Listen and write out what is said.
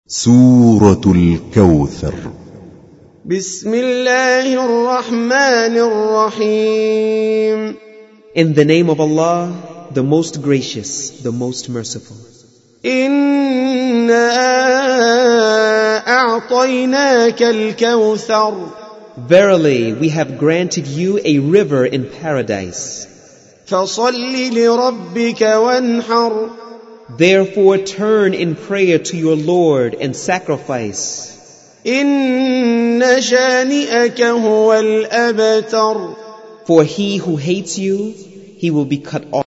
سورة الكوثر. بسم الله الرحمن الرحيم. In the name of Allah, the most gracious, the most merciful. إنا أعطيناك الكوثر. Verily, we have granted you a river in paradise. فصل لربك وانحر. Therefore turn in prayer to your Lord and sacrifice. إن شانئك هو الأبتر. For he who hates you, he will be cut off.